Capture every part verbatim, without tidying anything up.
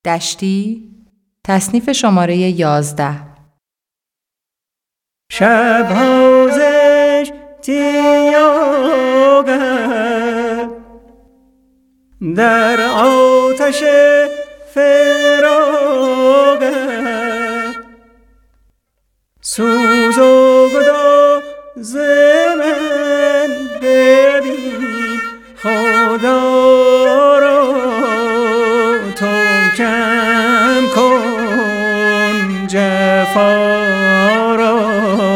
دشتی، تصنیف شماره یازده. شب‌ها زشتیاگه در آتش فراقه سوز و گداز من ببین خدا را تو کم کن جفا را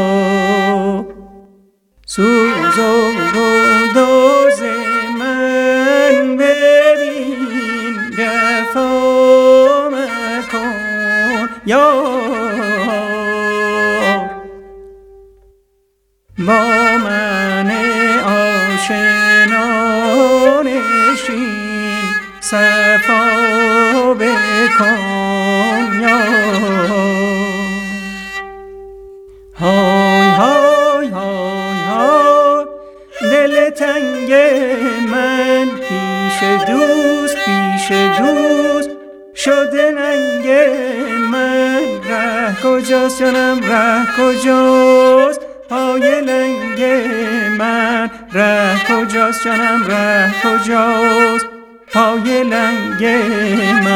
سوز و گداز من ببین جفا مکن یار با من آشنا نشین صفا بکن یار های های های های دل تنگ من پیش دوست پیش دوست شده ننگ من ره کجاست جانم ره کجاست پای لنگ من ره کجاست جانم ره کجاست پای لنگ من